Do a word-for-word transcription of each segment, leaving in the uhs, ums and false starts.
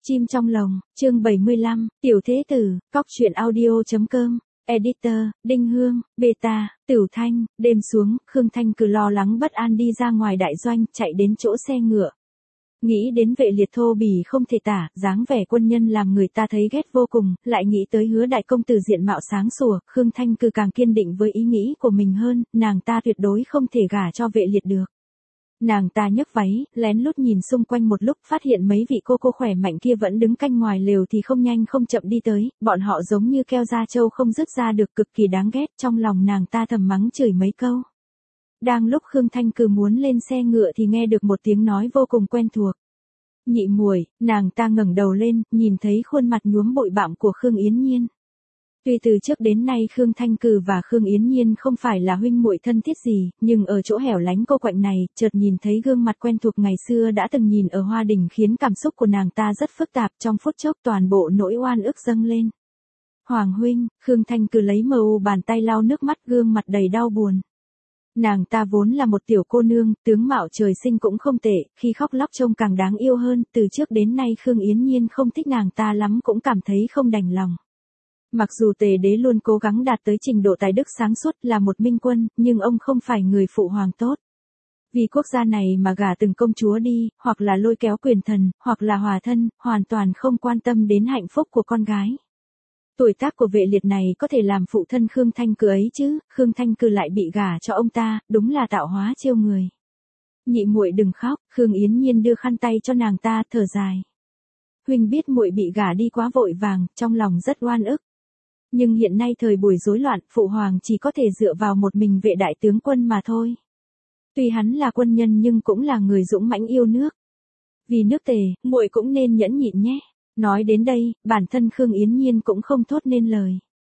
Chim trong lồng, chương bảy mươi lăm, Tiểu Thế Tử, Cóc Truyện Audio.com, Editor, Đinh Hương, Beta, Tửu Thanh, đêm xuống, Khương Thanh cứ lo lắng bất an đi ra ngoài đại doanh, chạy đến chỗ xe ngựa. Nghĩ đến Vệ Liệt thô bỉ không thể tả, dáng vẻ quân nhân làm người ta thấy ghét vô cùng, lại nghĩ tới Hứa đại công tử diện mạo sáng sủa, Khương Thanh cứ càng kiên định với ý nghĩ của mình hơn, nàng ta tuyệt đối không thể gả cho Vệ Liệt được. Nàng ta nhấc váy, lén lút nhìn xung quanh một lúc, phát hiện mấy vị cô cô khỏe mạnh kia vẫn đứng canh ngoài lều thì không nhanh không chậm đi tới, bọn họ giống như keo da trâu không dứt ra được, cực kỳ đáng ghét, trong lòng nàng ta thầm mắng chửi mấy câu. Đang lúc Khương Thanh cứ muốn lên xe ngựa thì nghe được một tiếng nói vô cùng quen thuộc. Nhị muội, nàng ta ngẩng đầu lên, nhìn thấy khuôn mặt nhuốm bụi bặm của Khương Yến Nhiên. Tuy từ trước đến nay Khương Thanh Cừ và Khương Yến Nhiên không phải là huynh muội thân thiết gì, nhưng ở chỗ hẻo lánh cô quạnh này, chợt nhìn thấy gương mặt quen thuộc ngày xưa đã từng nhìn ở Hoa Đình khiến cảm xúc của nàng ta rất phức tạp, trong phút chốc toàn bộ nỗi oan ức dâng lên. Hoàng huynh, Khương Thanh Cừ lấy mờ u bàn tay lau nước mắt, gương mặt đầy đau buồn. Nàng ta vốn là một tiểu cô nương, tướng mạo trời sinh cũng không tệ, khi khóc lóc trông càng đáng yêu hơn, từ trước đến nay Khương Yến Nhiên không thích nàng ta lắm cũng cảm thấy không đành lòng. Mặc dù Tề đế luôn cố gắng đạt tới trình độ tài đức sáng suốt là một minh quân, nhưng ông không phải người phụ hoàng tốt. Vì quốc gia này mà gả từng công chúa đi, hoặc là lôi kéo quyền thần, hoặc là hòa thân, hoàn toàn không quan tâm đến hạnh phúc của con gái. Tuổi tác của Vệ Liệt này có thể làm phụ thân Khương Thanh Cừ ấy chứ, Khương Thanh Cừ lại bị gả cho ông ta, đúng là tạo hóa trêu người. Nhị muội đừng khóc, Khương Yến Nhiên đưa khăn tay cho nàng ta, thở dài. Huynh biết muội bị gả đi quá vội vàng, trong lòng rất oan ức. Nhưng hiện nay thời buổi rối loạn, phụ hoàng chỉ có thể dựa vào một mình Vệ đại tướng quân mà thôi. Tuy hắn là quân nhân nhưng cũng là người dũng mãnh yêu nước. Vì nước Tề, muội cũng nên nhẫn nhịn nhé. Nói đến đây, bản thân Khương Yến Nhiên cũng không thốt nên lời.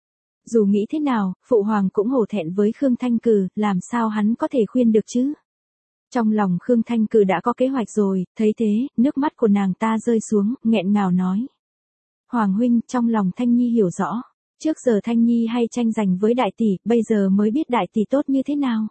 Dù nghĩ thế nào, phụ hoàng cũng hổ thẹn với Khương Thanh Cừ, làm sao hắn có thể khuyên được chứ? Trong lòng Khương Thanh Cừ đã có kế hoạch rồi, thấy thế, nước mắt của nàng ta rơi xuống, nghẹn ngào nói. Hoàng huynh, trong lòng Thanh Nhi hiểu rõ. Trước giờ Thanh Nhi hay tranh giành với đại tỷ, bây giờ mới biết đại tỷ tốt như thế nào.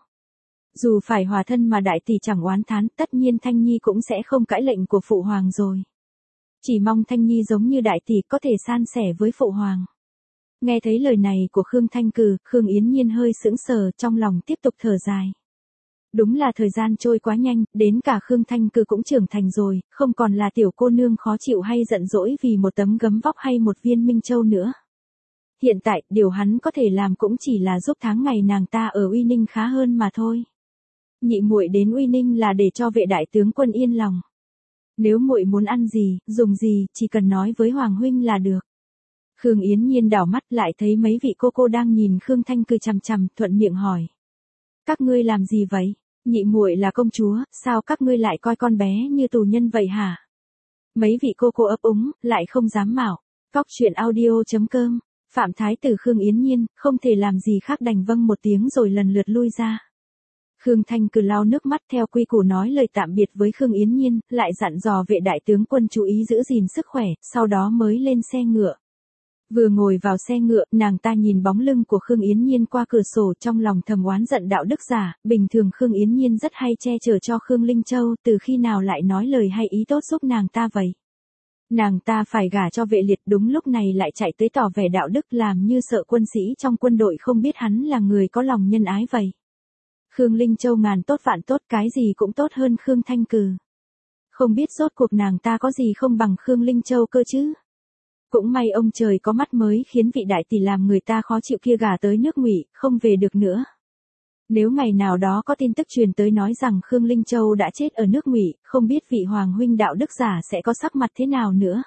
Dù phải hòa thân mà đại tỷ chẳng oán thán, tất nhiên Thanh Nhi cũng sẽ không cãi lệnh của phụ hoàng rồi. Chỉ mong Thanh Nhi giống như đại tỷ có thể san sẻ với phụ hoàng. Nghe thấy lời này của Khương Thanh Cừ, Khương Yến Nhiên hơi sững sờ, trong lòng tiếp tục thở dài. Đúng là thời gian trôi quá nhanh, đến cả Khương Thanh Cừ cũng trưởng thành rồi, không còn là tiểu cô nương khó chịu hay giận dỗi vì một tấm gấm vóc hay một viên minh châu nữa. Hiện tại, điều hắn có thể làm cũng chỉ là giúp tháng ngày nàng ta ở Uy Ninh khá hơn mà thôi. Nhị muội đến Uy Ninh là để cho Vệ đại tướng quân yên lòng. Nếu muội muốn ăn gì, dùng gì, chỉ cần nói với Hoàng huynh là được. Khương Yến Nhiên đảo mắt lại thấy mấy vị cô cô đang nhìn Khương Thanh Cừ chằm chằm, thuận miệng hỏi. Các ngươi làm gì vậy? Nhị muội là công chúa, sao các ngươi lại coi con bé như tù nhân vậy hả? Mấy vị cô cô ấp úng, lại không dám mạo. Cóc Truyện Audio.com, Phạm Thái tử Khương Yến Nhiên, không thể làm gì khác đành vâng một tiếng rồi lần lượt lui ra. Khương Thanh Cừ lau nước mắt theo quy củ nói lời tạm biệt với Khương Yến Nhiên, lại dặn dò Vệ đại tướng quân chú ý giữ gìn sức khỏe, sau đó mới lên xe ngựa. Vừa ngồi vào xe ngựa, nàng ta nhìn bóng lưng của Khương Yến Nhiên qua cửa sổ, trong lòng thầm oán giận đạo đức giả, bình thường Khương Yến Nhiên rất hay che chở cho Khương Linh Châu, từ khi nào lại nói lời hay ý tốt giúp nàng ta vậy. Nàng ta phải gả cho Vệ Liệt, đúng lúc này lại chạy tới tỏ vẻ đạo đức, làm như sợ quân sĩ trong quân đội không biết hắn là người có lòng nhân ái vậy. Khương Linh Châu ngàn tốt vạn tốt, cái gì cũng tốt hơn Khương Thanh Cừ. Không biết rốt cuộc nàng ta có gì không bằng Khương Linh Châu cơ chứ. Cũng may ông trời có mắt mới khiến vị đại tỷ làm người ta khó chịu kia gả tới nước Ngụy, không về được nữa. Nếu ngày nào đó có tin tức truyền tới nói rằng Khương Linh Châu đã chết ở nước Ngụy, không biết vị hoàng huynh đạo đức giả sẽ có sắc mặt thế nào nữa.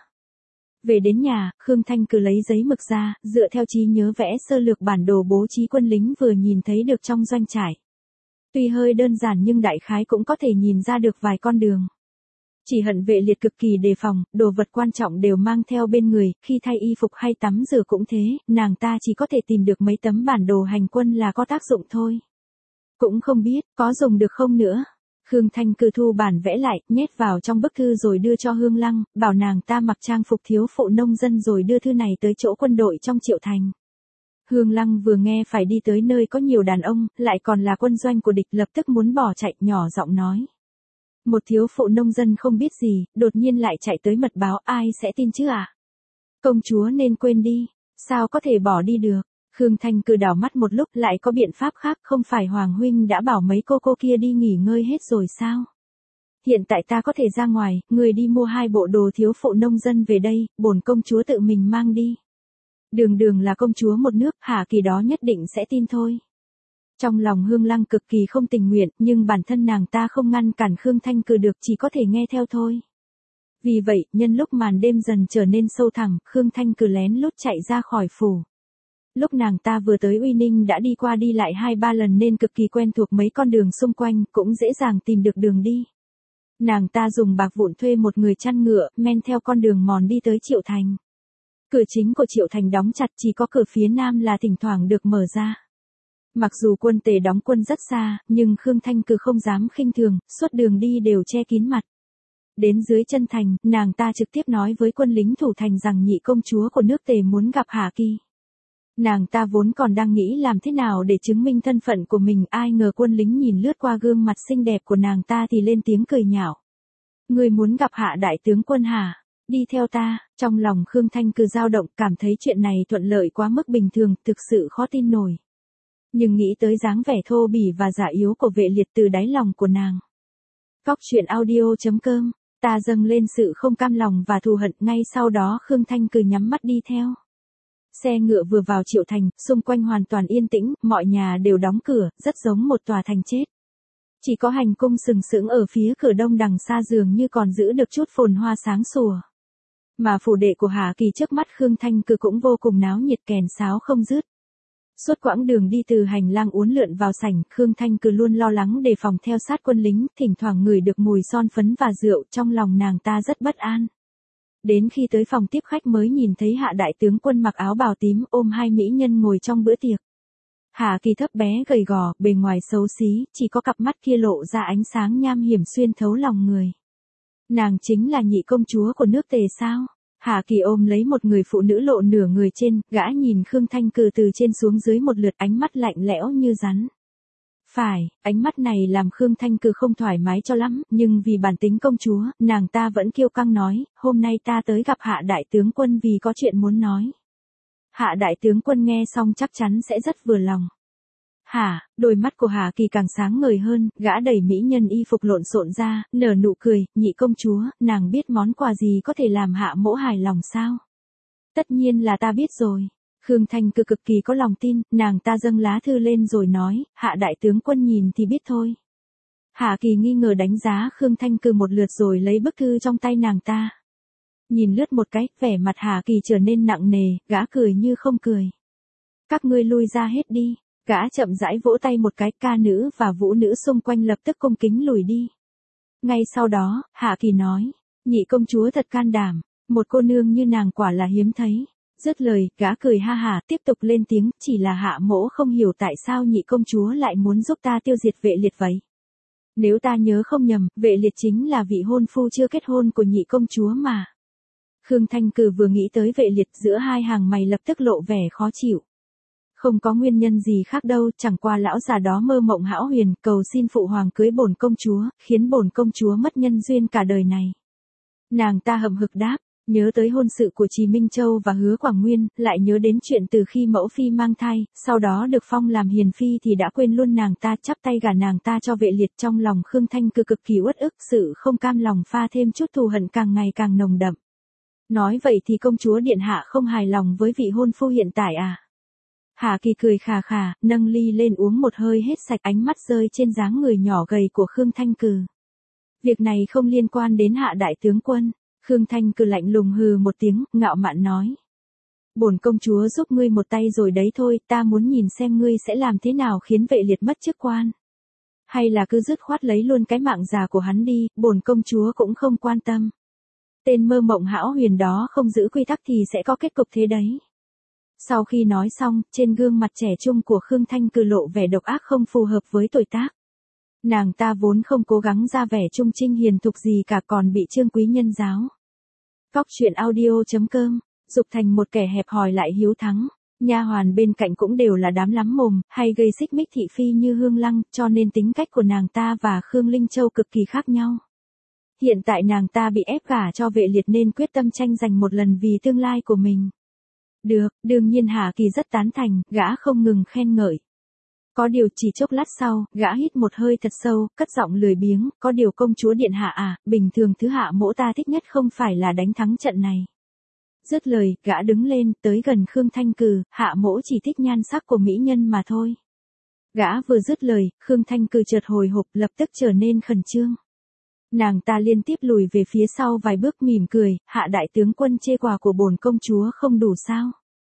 Về đến nhà, Khương Thanh Cừ lấy giấy mực ra, dựa theo trí nhớ vẽ sơ lược bản đồ bố trí quân lính vừa nhìn thấy được trong doanh trại. Tuy hơi đơn giản nhưng đại khái cũng có thể nhìn ra được vài con đường. Chỉ hận Vệ Liệt cực kỳ đề phòng, đồ vật quan trọng đều mang theo bên người, khi thay y phục hay tắm rửa cũng thế, nàng ta chỉ có thể tìm được mấy tấm bản đồ hành quân là có tác dụng thôi. Cũng không biết, có dùng được không nữa. Khương Thanh Cừ thu bản vẽ lại, nhét vào trong bức thư rồi đưa cho Hương Lăng, bảo nàng ta mặc trang phục thiếu phụ nông dân rồi đưa thư này tới chỗ quân đội trong Triệu Thành. Hương Lăng vừa nghe phải đi tới nơi có nhiều đàn ông, lại còn là quân doanh của địch, lập tức muốn bỏ chạy, nhỏ giọng nói. Một thiếu phụ nông dân không biết gì, đột nhiên lại chạy tới mật báo, ai sẽ tin chứ ạ? À? Công chúa nên quên đi, sao có thể bỏ đi được? Khương Thanh Cừ đảo mắt một lúc, lại có biện pháp khác, không phải Hoàng huynh đã bảo mấy cô cô kia đi nghỉ ngơi hết rồi sao? Hiện tại ta có thể ra ngoài, người đi mua hai bộ đồ thiếu phụ nông dân về đây, bổn công chúa tự mình mang đi. Đường đường là công chúa một nước, Hạ Kỳ đó nhất định sẽ tin thôi. Trong lòng Hương Lăng cực kỳ không tình nguyện, nhưng bản thân nàng ta không ngăn cản Khương Thanh Cừ được, chỉ có thể nghe theo thôi. Vì vậy, nhân lúc màn đêm dần trở nên sâu thẳm, Khương Thanh Cừ lén lút chạy ra khỏi phủ. Lúc nàng ta vừa tới Uy Ninh đã đi qua đi lại hai ba lần nên cực kỳ quen thuộc mấy con đường xung quanh, cũng dễ dàng tìm được đường đi. Nàng ta dùng bạc vụn thuê một người chăn ngựa, men theo con đường mòn đi tới Triệu Thành. Cửa chính của Triệu Thành đóng chặt, chỉ có cửa phía nam là thỉnh thoảng được mở ra. Mặc dù quân Tề đóng quân rất xa, nhưng Khương Thanh Cừ không dám khinh thường, suốt đường đi đều che kín mặt. Đến dưới chân thành, nàng ta trực tiếp nói với quân lính thủ thành rằng nhị công chúa của nước Tề muốn gặp Hạ Kỳ. Nàng ta vốn còn đang nghĩ làm thế nào để chứng minh thân phận của mình, ai ngờ quân lính nhìn lướt qua gương mặt xinh đẹp của nàng ta thì lên tiếng cười nhạo. Người muốn gặp Hạ đại tướng quân hả? Đi theo ta. Trong lòng Khương Thanh Cừ dao động, cảm thấy chuyện này thuận lợi quá mức bình thường, thực sự khó tin nổi. Nhưng nghĩ tới dáng vẻ thô bỉ và giả yếu của Vệ Liệt từ đáy lòng của nàng. Cóc truyện audio chấm com, ta dâng lên sự không cam lòng và thù hận, ngay sau đó Khương Thanh Cừ nhắm mắt đi theo. Xe ngựa vừa vào Triệu Thành, xung quanh hoàn toàn yên tĩnh, mọi nhà đều đóng cửa, rất giống một tòa thành chết. Chỉ có hành cung sừng sững ở phía cửa đông đằng xa dường như còn giữ được chút phồn hoa sáng sủa. Mà phủ đệ của Hạ Kỳ trước mắt Khương Thanh Cừ cũng vô cùng náo nhiệt, kèn sáo không dứt. Suốt quãng đường đi từ hành lang uốn lượn vào sảnh, Khương Thanh Cừ luôn lo lắng đề phòng theo sát quân lính, thỉnh thoảng ngửi được mùi son phấn và rượu, trong lòng nàng ta rất bất an. Đến khi tới phòng tiếp khách mới nhìn thấy Hạ đại tướng quân mặc áo bào tím ôm hai mỹ nhân ngồi trong bữa tiệc. Hạ Kỳ thấp bé gầy gò, bề ngoài xấu xí, chỉ có cặp mắt kia lộ ra ánh sáng nham hiểm xuyên thấu lòng người. Nàng chính là nhị công chúa của nước Tề sao? Hạ Kỳ ôm lấy một người phụ nữ lộ nửa người trên, gã nhìn Khương Thanh Cừ từ trên xuống dưới một lượt, ánh mắt lạnh lẽo như rắn. Phải, ánh mắt này làm Khương Thanh Cừ không thoải mái cho lắm, nhưng vì bản tính công chúa, nàng ta vẫn kiêu căng nói, hôm nay ta tới gặp Hạ đại tướng quân vì có chuyện muốn nói. Hạ đại tướng quân nghe xong chắc chắn sẽ rất vừa lòng. Hả, đôi mắt của Hạ Kỳ càng sáng ngời hơn, gã đẩy mỹ nhân y phục lộn xộn ra, nở nụ cười, nhị công chúa, nàng biết món quà gì có thể làm Hạ mỗ hài lòng sao? Tất nhiên là ta biết rồi. Khương Thanh Cừ cực kỳ có lòng tin, nàng ta dâng lá thư lên rồi nói, Hạ đại tướng quân nhìn thì biết thôi. Hạ Kỳ nghi ngờ đánh giá Khương Thanh Cừ một lượt rồi lấy bức thư trong tay nàng ta. Nhìn lướt một cái, vẻ mặt Hạ Kỳ trở nên nặng nề, gã cười như không cười. Các ngươi lui ra hết đi. Gã chậm rãi vỗ tay một cái, ca nữ và vũ nữ xung quanh lập tức cung kính lùi đi. Ngay sau đó, Hạ Kỳ nói, nhị công chúa thật can đảm, một cô nương như nàng quả là hiếm thấy. Dứt lời, gã cười ha hả, tiếp tục lên tiếng, chỉ là Hạ mỗ không hiểu tại sao nhị công chúa lại muốn giúp ta tiêu diệt Vệ Liệt vậy. Nếu ta nhớ không nhầm, Vệ Liệt chính là vị hôn phu chưa kết hôn của nhị công chúa mà. Khương Thanh Cừ vừa nghĩ tới Vệ Liệt, giữa hai hàng mày lập tức lộ vẻ khó chịu. Không có nguyên nhân gì khác đâu, chẳng qua lão già đó mơ mộng hão huyền, cầu xin phụ hoàng cưới bổn công chúa, khiến bổn công chúa mất nhân duyên cả đời này. Nàng ta hậm hực đáp, nhớ tới hôn sự của Trì Minh Châu và Hứa Quảng Nguyên, lại nhớ đến chuyện từ khi mẫu phi mang thai, sau đó được phong làm hiền phi thì đã quên luôn nàng ta, chắp tay gả nàng ta cho Vệ Liệt. Trong lòng Khương Thanh Cừ cực kỳ uất ức, sự không cam lòng pha thêm chút thù hận càng ngày càng nồng đậm. Nói vậy thì công chúa điện hạ không hài lòng với vị hôn phu hiện tại à? Hạ Kỳ cười khà khà, nâng ly lên uống một hơi hết sạch, ánh mắt rơi trên dáng người nhỏ gầy của Khương Thanh Cừ. Việc này không liên quan đến Hạ đại tướng quân. Khương Thanh Cừ lạnh lùng hừ một tiếng, ngạo mạn nói. Bổn công chúa giúp ngươi một tay rồi đấy thôi, ta muốn nhìn xem ngươi sẽ làm thế nào khiến Vệ Liệt mất chức quan. Hay là cứ dứt khoát lấy luôn cái mạng già của hắn đi, bổn công chúa cũng không quan tâm. Tên mơ mộng hão huyền đó không giữ quy tắc thì sẽ có kết cục thế đấy. Sau khi nói xong, trên gương mặt trẻ trung của Khương Thanh Cừ lộ vẻ độc ác không phù hợp với tuổi tác. Nàng ta vốn không cố gắng ra vẻ trung trinh hiền thục gì cả, còn bị Trương Quý Nhân giáo. Cóc truyện audio chấm com, dục thành một kẻ hẹp hòi lại hiếu thắng. Nha hoàn bên cạnh cũng đều là đám lắm mồm, hay gây xích mích thị phi như Hương Lăng, cho nên tính cách của nàng ta và Khương Linh Châu cực kỳ khác nhau. hiện tại nàng ta bị ép gả cho Vệ Liệt nên quyết tâm tranh giành một lần vì tương lai của mình. Được, đương nhiên Hạ Kỳ rất tán thành, gã không ngừng khen ngợi. Có điều chỉ chốc lát sau, gã hít một hơi thật sâu, cất giọng lười biếng, có điều công chúa điện hạ à, bình thường thứ hạ mỗ ta thích nhất không phải là đánh thắng trận này. Dứt lời, gã đứng lên, tới gần Khương Thanh Cừ, hạ mỗ chỉ thích nhan sắc của mỹ nhân mà thôi. Gã vừa dứt lời, Khương Thanh Cừ chợt hồi hộp, lập tức trở nên khẩn trương. Nàng ta liên tiếp lùi về phía sau vài bước mỉm cười, hạ đại tướng quân chê quà của bổn công chúa không đủ sao.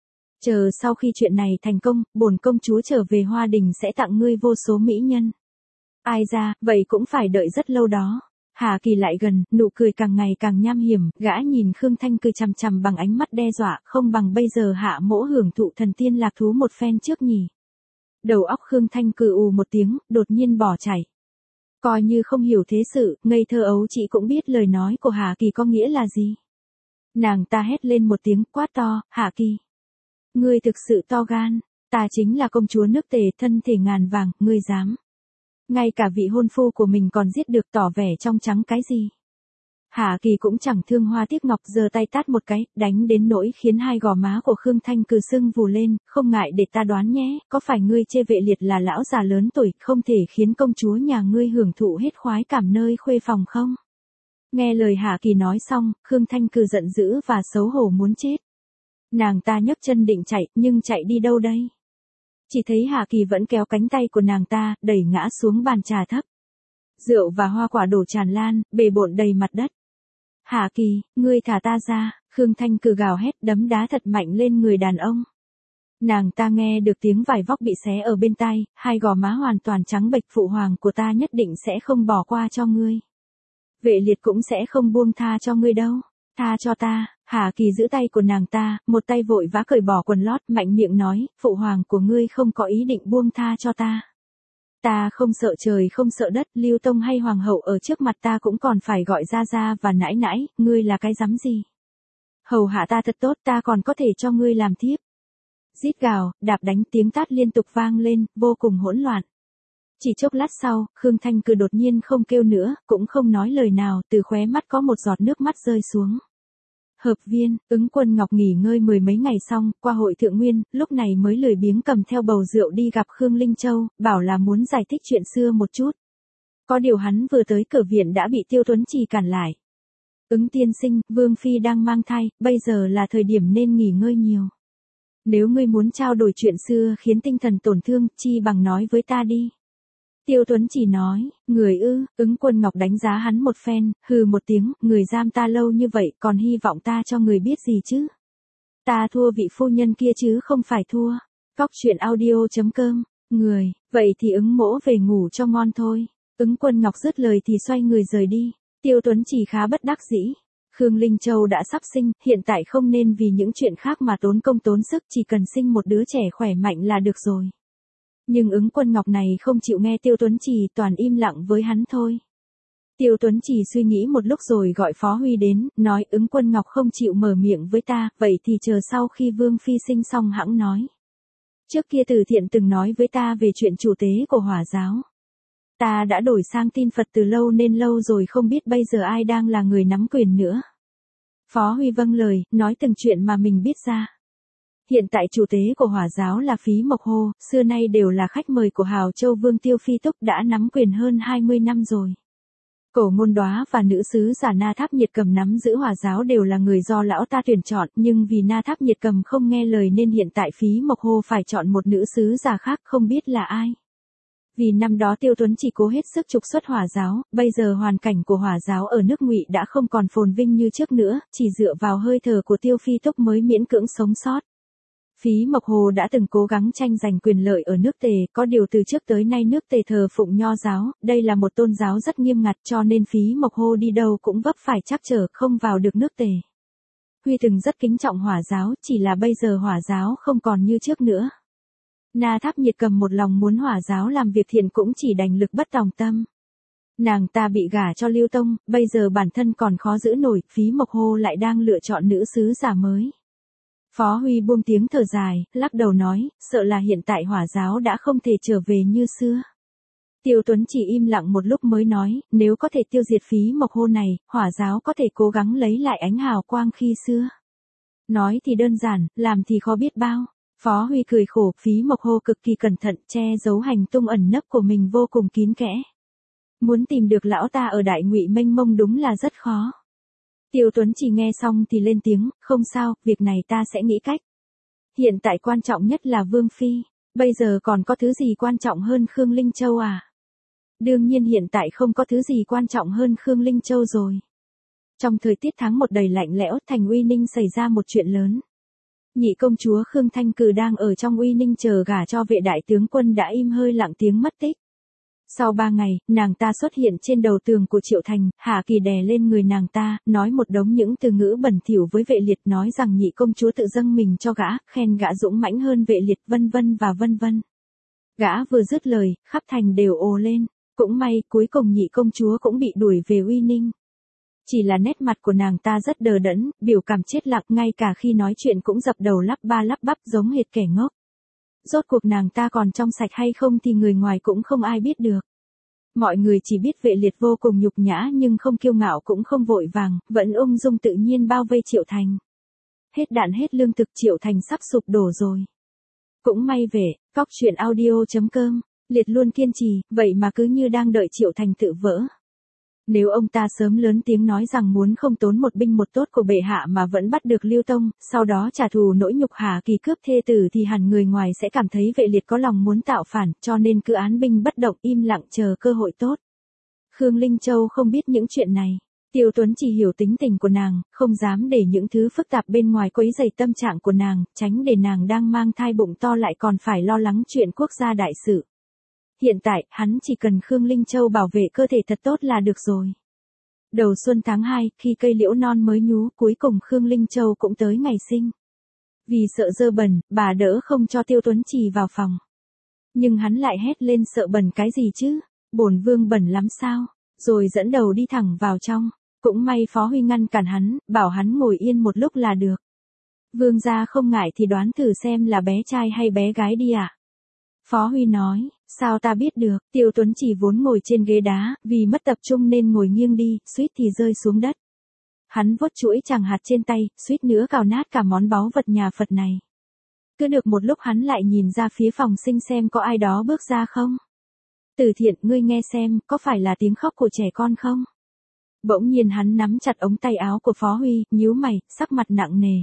Chờ sau khi chuyện này thành công, bổn công chúa trở về Hoa Đình sẽ tặng ngươi vô số mỹ nhân. Ai ra, vậy cũng phải đợi rất lâu đó. Hà Kỳ lại gần, nụ cười càng ngày càng nham hiểm, gã nhìn Khương Thanh Cừ chằm chằm bằng ánh mắt đe dọa, không bằng bây giờ hạ mỗ hưởng thụ thần tiên lạc thú một phen trước nhỉ. Đầu óc Khương Thanh Cừ ù một tiếng, đột nhiên bỏ chạy. Coi như không hiểu thế sự, ngây thơ ấu chị cũng biết lời nói của Hà Kỳ có nghĩa là gì. Nàng ta hét lên một tiếng quát to, Hà Kỳ. Ngươi thực sự to gan, ta chính là công chúa nước Tề, thân thể ngàn vàng, ngươi dám. Ngay cả vị hôn phu của mình còn giết được, tỏ vẻ trong trắng cái gì. Hạ Kỳ cũng chẳng thương hoa tiếc ngọc, giơ tay tát một cái, đánh đến nỗi khiến hai gò má của Khương Thanh Cừ sưng vù lên, không ngại để ta đoán nhé, có phải ngươi chê Vệ Liệt là lão già lớn tuổi, không thể khiến công chúa nhà ngươi hưởng thụ hết khoái cảm nơi khuê phòng không? Nghe lời Hạ Kỳ nói xong, Khương Thanh Cừ giận dữ và xấu hổ muốn chết. Nàng ta nhấc chân định chạy, nhưng chạy đi đâu đây? Chỉ thấy Hạ Kỳ vẫn kéo cánh tay của nàng ta, đẩy ngã xuống bàn trà thấp. Rượu và hoa quả đổ tràn lan, bề bộn đầy mặt đất. Hạ Kỳ, ngươi thả ta ra, Khương Thanh Cừ gào hét, đấm đá thật mạnh lên người đàn ông. Nàng ta nghe được tiếng vải vóc bị xé ở bên tai, hai gò má hoàn toàn trắng bệch, phụ hoàng của ta nhất định sẽ không bỏ qua cho ngươi. Vệ Liệt cũng sẽ không buông tha cho ngươi đâu, tha cho ta. Hạ Kỳ giữ tay của nàng ta, một tay vội vã cởi bỏ quần lót, mạnh miệng nói, phụ hoàng của ngươi không có ý định buông tha cho ta. Ta không sợ trời không sợ đất, Lưu Tông hay hoàng hậu ở trước mặt ta cũng còn phải gọi ra ra và nãi nãi, ngươi là cái rắm gì? Hầu hạ ta thật tốt, ta còn có thể cho ngươi làm thiếp. Rít gào, đạp đánh, tiếng tát liên tục vang lên, vô cùng hỗn loạn. Chỉ chốc lát sau, Khương Thanh Cừ đột nhiên không kêu nữa, cũng không nói lời nào, từ khóe mắt có một giọt nước mắt rơi xuống. Hợp viên, Ứng Quân Ngọc nghỉ ngơi mười mấy ngày xong, qua hội thượng nguyên, lúc này mới lười biếng cầm theo bầu rượu đi gặp Khương Linh Châu, bảo là muốn giải thích chuyện xưa một chút. Có điều hắn vừa tới cửa viện đã bị Tiêu Tuấn Trì cản lại. Ứng tiên sinh, Vương Phi đang mang thai, bây giờ là thời điểm nên nghỉ ngơi nhiều. Nếu ngươi muốn trao đổi chuyện xưa khiến tinh thần tổn thương, chi bằng nói với ta đi. Tiêu Tuấn chỉ nói, người ư, Ứng Quân Ngọc đánh giá hắn một phen, hừ một tiếng, người giam ta lâu như vậy, còn hy vọng ta cho người biết gì chứ? Ta thua vị phu nhân kia chứ không phải thua. Cóc truyện audio chấm com, người, vậy thì Ứng mỗ về ngủ cho ngon thôi. Ứng Quân Ngọc dứt lời thì xoay người rời đi. Tiêu Tuấn chỉ khá bất đắc dĩ. Khương Linh Châu đã sắp sinh, hiện tại không nên vì những chuyện khác mà tốn công tốn sức, chỉ cần sinh một đứa trẻ khỏe mạnh là được rồi. Nhưng Ứng Quân Ngọc này không chịu nghe Tiêu Tuấn Trì, toàn im lặng với hắn thôi. Tiêu Tuấn Trì suy nghĩ một lúc rồi gọi Phó Huy đến, nói Ứng Quân Ngọc không chịu mở miệng với ta, vậy thì chờ sau khi Vương Phi sinh xong hẵng nói. Trước kia Từ Thiện từng nói với ta về chuyện chủ tế của Hỏa giáo. Ta đã đổi sang tin Phật từ lâu nên lâu rồi không biết bây giờ ai đang là người nắm quyền nữa. Phó Huy vâng lời, nói từng chuyện mà mình biết ra. Hiện tại chủ tế của Hỏa giáo là Phí Mộc Hồ, xưa nay đều là khách mời của Hào Châu Vương Tiêu Phi Túc, đã nắm quyền hơn hai mươi năm rồi. Cổ Môn Đóa và nữ sứ giả Na Tháp Nhiệt Cầm nắm giữ Hỏa giáo đều là người do lão ta tuyển chọn, nhưng vì Na Tháp Nhiệt Cầm không nghe lời nên hiện tại Phí Mộc Hồ phải chọn một nữ sứ giả khác, không biết là ai. Vì năm đó Tiêu Tuấn chỉ cố hết sức trục xuất Hỏa giáo, bây giờ hoàn cảnh của Hỏa giáo ở nước Ngụy đã không còn phồn vinh như trước nữa, chỉ dựa vào hơi thở của Tiêu Phi Túc mới miễn cưỡng sống sót. Phí Mộc Hồ đã từng cố gắng tranh giành quyền lợi ở nước Tề, có điều từ trước tới nay nước Tề thờ phụng Nho giáo, đây là một tôn giáo rất nghiêm ngặt cho nên Phí Mộc Hồ đi đâu cũng vấp phải trắc trở, không vào được nước Tề. Huy từng rất kính trọng Hỏa giáo, chỉ là bây giờ Hỏa giáo không còn như trước nữa. Na Tháp Nhiệt Cầm một lòng muốn Hỏa giáo làm việc thiện cũng chỉ đành lực bất tòng tâm. Nàng ta bị gả cho Lưu Tông, bây giờ bản thân còn khó giữ nổi, Phí Mộc Hồ lại đang lựa chọn nữ sứ giả mới. Phó Huy buông tiếng thở dài, lắc đầu nói, sợ là hiện tại Hỏa giáo đã không thể trở về như xưa. Tiêu Tuấn chỉ im lặng một lúc mới nói, nếu có thể tiêu diệt Phí Mộc Hô này, Hỏa giáo có thể cố gắng lấy lại ánh hào quang khi xưa. Nói thì đơn giản, làm thì khó biết bao. Phó Huy cười khổ, Phí Mộc Hô cực kỳ cẩn thận, che giấu hành tung ẩn nấp của mình vô cùng kín kẽ. Muốn tìm được lão ta ở Đại Ngụy mênh mông đúng là rất khó. Tiêu Tuấn chỉ nghe xong thì lên tiếng, không sao, việc này ta sẽ nghĩ cách. Hiện tại quan trọng nhất là Vương Phi, bây giờ còn có thứ gì quan trọng hơn Khương Linh Châu à? Đương nhiên hiện tại không có thứ gì quan trọng hơn Khương Linh Châu rồi. Trong thời tiết tháng một đầy lạnh lẽo, thành Uy Ninh xảy ra một chuyện lớn. Nhị công chúa Khương Thanh Cừ đang ở trong Uy Ninh chờ gả cho vệ đại tướng quân đã im hơi lặng tiếng mất tích. Sau ba ngày, nàng ta xuất hiện trên đầu tường của Triệu Thành, Hạ Kỳ đè lên người nàng ta, nói một đống những từ ngữ bẩn thỉu với vệ liệt, nói rằng nhị công chúa tự dâng mình cho gã, khen gã dũng mãnh hơn vệ liệt, vân vân và vân vân. Gã vừa dứt lời, khắp thành đều ồ lên. Cũng may, cuối cùng nhị công chúa cũng bị đuổi về Uy Ninh. Chỉ là nét mặt của nàng ta rất đờ đẫn, biểu cảm chết lặng, ngay cả khi nói chuyện cũng dập đầu lắp ba lắp bắp giống hệt kẻ ngốc. Rốt cuộc nàng ta còn trong sạch hay không thì người ngoài cũng không ai biết được. Mọi người chỉ biết vệ liệt vô cùng nhục nhã nhưng không kiêu ngạo cũng không vội vàng, vẫn ung dung tự nhiên bao vây Triệu Thành. Hết đạn hết lương thực, Triệu Thành sắp sụp đổ rồi. Cũng may về, cóc truyện audio chấm com, liệt luôn kiên trì, vậy mà cứ như đang đợi Triệu Thành tự vỡ. Nếu ông ta sớm lớn tiếng nói rằng muốn không tốn một binh một tốt của bệ hạ mà vẫn bắt được Lưu Tông, sau đó trả thù nỗi nhục Hà Kỳ cướp thê tử thì hẳn người ngoài sẽ cảm thấy vệ liệt có lòng muốn tạo phản, cho nên cứ án binh bất động im lặng chờ cơ hội tốt. Khương Linh Châu không biết những chuyện này. Tiêu Tuấn chỉ hiểu tính tình của nàng, không dám để những thứ phức tạp bên ngoài quấy rầy tâm trạng của nàng, tránh để nàng đang mang thai bụng to lại còn phải lo lắng chuyện quốc gia đại sự. Hiện tại, hắn chỉ cần Khương Linh Châu bảo vệ cơ thể thật tốt là được rồi. Đầu xuân tháng hai, khi cây liễu non mới nhú, cuối cùng Khương Linh Châu cũng tới ngày sinh. Vì sợ dơ bẩn, bà đỡ không cho Tiêu Tuấn Trì vào phòng. Nhưng hắn lại hét lên sợ bẩn cái gì chứ, bổn vương bẩn lắm sao, rồi dẫn đầu đi thẳng vào trong. Cũng may Phó Huy ngăn cản hắn, bảo hắn ngồi yên một lúc là được. Vương gia không ngại thì đoán thử xem là bé trai hay bé gái đi ạ. À? Phó Huy nói, sao ta biết được, Tiêu Tuấn Chỉ vốn ngồi trên ghế đá, vì mất tập trung nên ngồi nghiêng đi, suýt thì rơi xuống đất. Hắn vuốt chuỗi chàng hạt trên tay, suýt nữa cào nát cả món báu vật nhà Phật này. Cứ được một lúc hắn lại nhìn ra phía phòng sinh xem có ai đó bước ra không. Từ Thiện, ngươi nghe xem, có phải là tiếng khóc của trẻ con không? Bỗng nhiên hắn nắm chặt ống tay áo của Phó Huy, nhíu mày, sắc mặt nặng nề.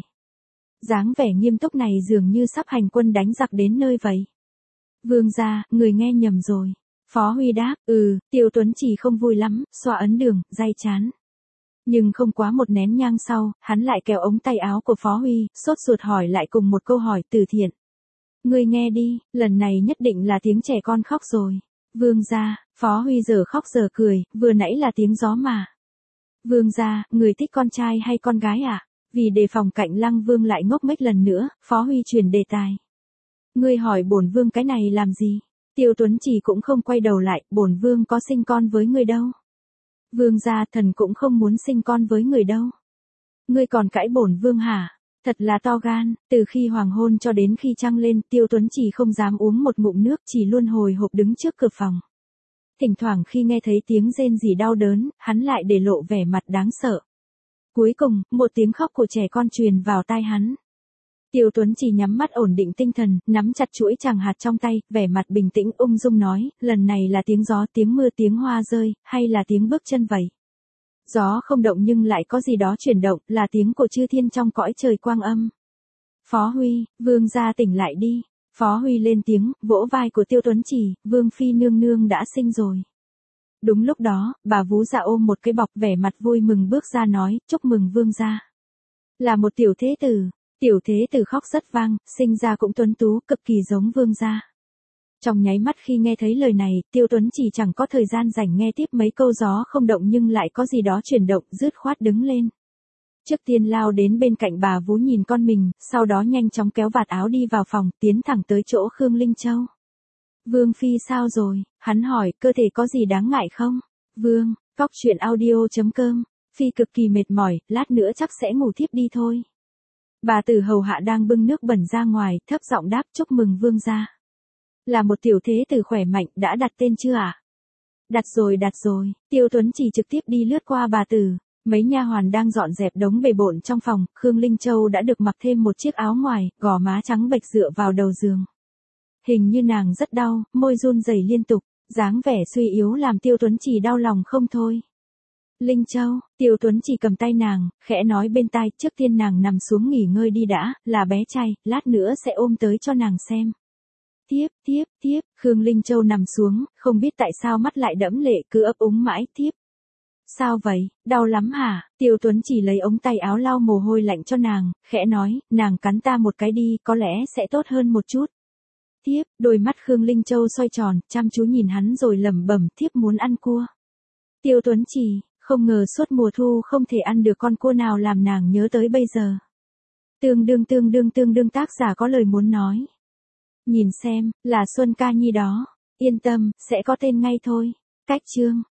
Dáng vẻ nghiêm túc này dường như sắp hành quân đánh giặc đến nơi vậy. Vương gia, người nghe nhầm rồi. Phó Huy đáp, ừ, Tiêu Tuấn Chỉ không vui lắm, xoa ấn đường, day chán. Nhưng không quá một nén nhang sau, hắn lại kéo ống tay áo của Phó Huy, sốt ruột hỏi lại cùng một câu hỏi. Từ Thiện, ngươi nghe đi, lần này nhất định là tiếng trẻ con khóc rồi. Vương gia, Phó Huy giờ khóc giờ cười, vừa nãy là tiếng gió mà. Vương gia, người thích con trai hay con gái à? Vì đề phòng Cạnh Lăng Vương lại ngốc nghếch lần nữa, Phó Huy chuyển đề tài. Ngươi hỏi bổn vương cái này làm gì? Tiêu Tuấn Chỉ cũng không quay đầu lại, bổn vương có sinh con với người đâu. Vương gia, thần cũng không muốn sinh con với người đâu. Ngươi còn cãi bổn vương hả? Thật là to gan, từ khi hoàng hôn cho đến khi trăng lên, Tiêu Tuấn Chỉ không dám uống một ngụm nước, chỉ luôn hồi hộp đứng trước cửa phòng. Thỉnh thoảng khi nghe thấy tiếng rên rỉ đau đớn, hắn lại để lộ vẻ mặt đáng sợ. Cuối cùng, một tiếng khóc của trẻ con truyền vào tai hắn. Tiêu Tuấn Chỉ nhắm mắt ổn định tinh thần, nắm chặt chuỗi chàng hạt trong tay, vẻ mặt bình tĩnh ung dung nói, lần này là tiếng gió, tiếng mưa, tiếng hoa rơi, hay là tiếng bước chân vậy? Gió không động nhưng lại có gì đó chuyển động, là tiếng của chư thiên trong cõi trời quang âm. Phó Huy, vương gia tỉnh lại đi. Phó Huy lên tiếng, vỗ vai của Tiêu Tuấn Chỉ, vương phi nương nương đã sinh rồi. Đúng lúc đó, bà Vú Dạ ôm một cái bọc, vẻ mặt vui mừng bước ra nói, chúc mừng vương gia. Là một tiểu thế tử. Tiểu thế tử khóc rất vang, sinh ra cũng tuấn tú, cực kỳ giống vương gia. Trong nháy mắt khi nghe thấy lời này, Tiêu Tuấn Chỉ chẳng có thời gian rảnh nghe tiếp mấy câu gió không động nhưng lại có gì đó chuyển động, dứt khoát đứng lên. Trước tiên lao đến bên cạnh bà Vú nhìn con mình, sau đó nhanh chóng kéo vạt áo đi vào phòng, tiến thẳng tới chỗ Khương Linh Châu. Vương phi sao rồi? Hắn hỏi, cơ thể có gì đáng ngại không? Vương, cóc truyện audio chấm com, phi cực kỳ mệt mỏi, lát nữa chắc sẽ ngủ thiếp đi thôi. Bà tử hầu hạ đang bưng nước bẩn ra ngoài, thấp giọng đáp chúc mừng vương gia. Là một tiểu thế tử khỏe mạnh, đã đặt tên chưa ạ? À? Đặt rồi đặt rồi, Tiêu Tuấn Chỉ trực tiếp đi lướt qua bà tử. Mấy nha hoàn đang dọn dẹp đống bề bộn trong phòng, Khương Linh Châu đã được mặc thêm một chiếc áo ngoài, gò má trắng bệch dựa vào đầu giường. Hình như nàng rất đau, môi run rẩy liên tục, dáng vẻ suy yếu làm Tiêu Tuấn Chỉ đau lòng không thôi. Linh Châu, Tiêu Tuấn Chỉ cầm tay nàng, khẽ nói bên tai, trước tiên nàng nằm xuống nghỉ ngơi đi đã, là bé trai, lát nữa sẽ ôm tới cho nàng xem. Tiếp, tiếp, tiếp, Khương Linh Châu nằm xuống, không biết tại sao mắt lại đẫm lệ cứ ấp úng mãi, tiếp. Sao vậy, đau lắm hả? Tiêu Tuấn Chỉ lấy ống tay áo lau mồ hôi lạnh cho nàng, khẽ nói, nàng cắn ta một cái đi, có lẽ sẽ tốt hơn một chút. Tiếp, đôi mắt Khương Linh Châu xoay tròn, chăm chú nhìn hắn rồi lẩm bẩm, thiếp muốn ăn cua. Tiêu Tuấn Chỉ, không ngờ suốt mùa thu không thể ăn được con cua nào làm nàng nhớ tới bây giờ. Tương đương tương đương tương đương tác giả có lời muốn nói. Nhìn xem, là Xuân Ca Nhi đó. Yên tâm, sẽ có tên ngay thôi. Cách chương.